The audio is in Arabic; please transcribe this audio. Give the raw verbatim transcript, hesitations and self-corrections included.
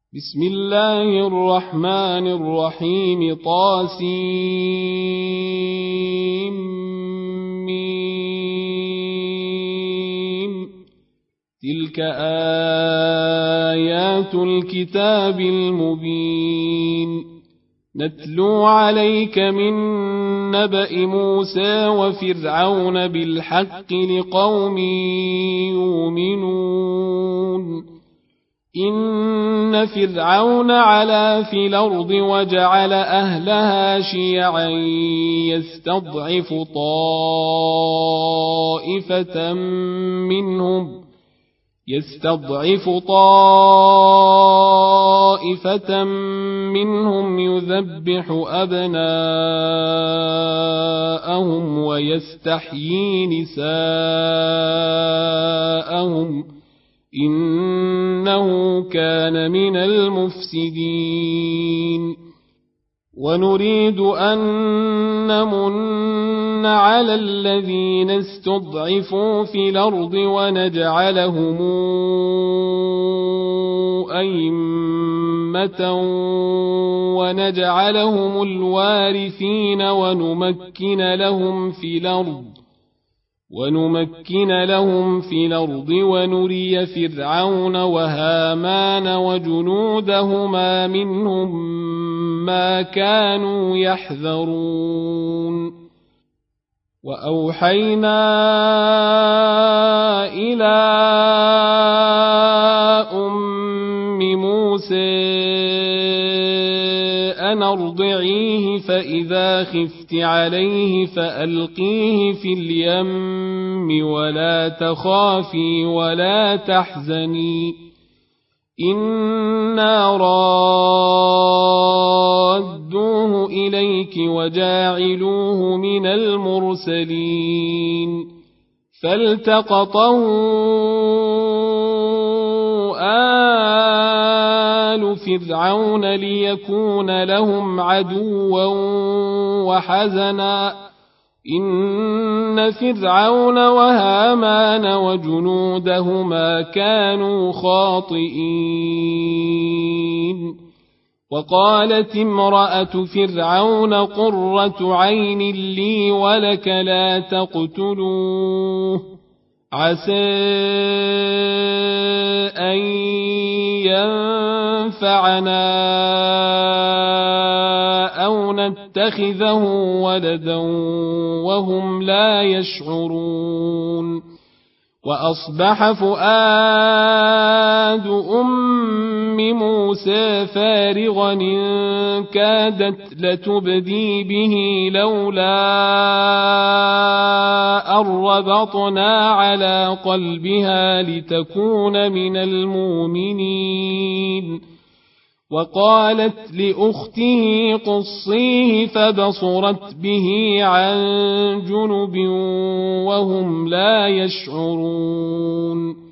بسم الله الرحمن الرحيم طاسيم تلك آيات الكتاب المبين نتلو عليك من نبأ موسى وفرعون بالحق لقوم يؤمنون إن فرعون علا في الأرض وجعل أهلها شيعا يستضعف طائفة منهم يستضعف طائفة منهم يذبح أبناءهم ويستحيي نساءهم إنه كان من المفسدين ونريد أن نمن على الذين استضعفوا في الأرض ونجعلهم أئمة ونجعلهم الوارثين ونمكن لهم في الأرض ونمكن لهم في الأرض ونري فرعون وهامان وجنودهما منهم ما كانوا يحذرون وأوحينا إلى أم موسى أن أرضعيه فإذا خفت عليه فألقيه في اليم ولا تخافي ولا تحزني إنا رادوه إليك وجاعلوه من المرسلين فالتقطه آل فرعون ليكون لهم عدوا وحزنا إن فرعون وهامان وجنودهما كانوا خاطئين وقالت امرأة فرعون قرة عين لي ولك لا تقتلوه عسى أن ينفعنا أو نتخذه ولدا وهم لا يشعرون وأصبح فؤاد أم موسى فارغا إن كادت لتبدي به لولا أن ربطنا على قلبها لتكون من المؤمنين وقالت لأخته قصيه فبصرت به عن جنب وهم لا يشعرون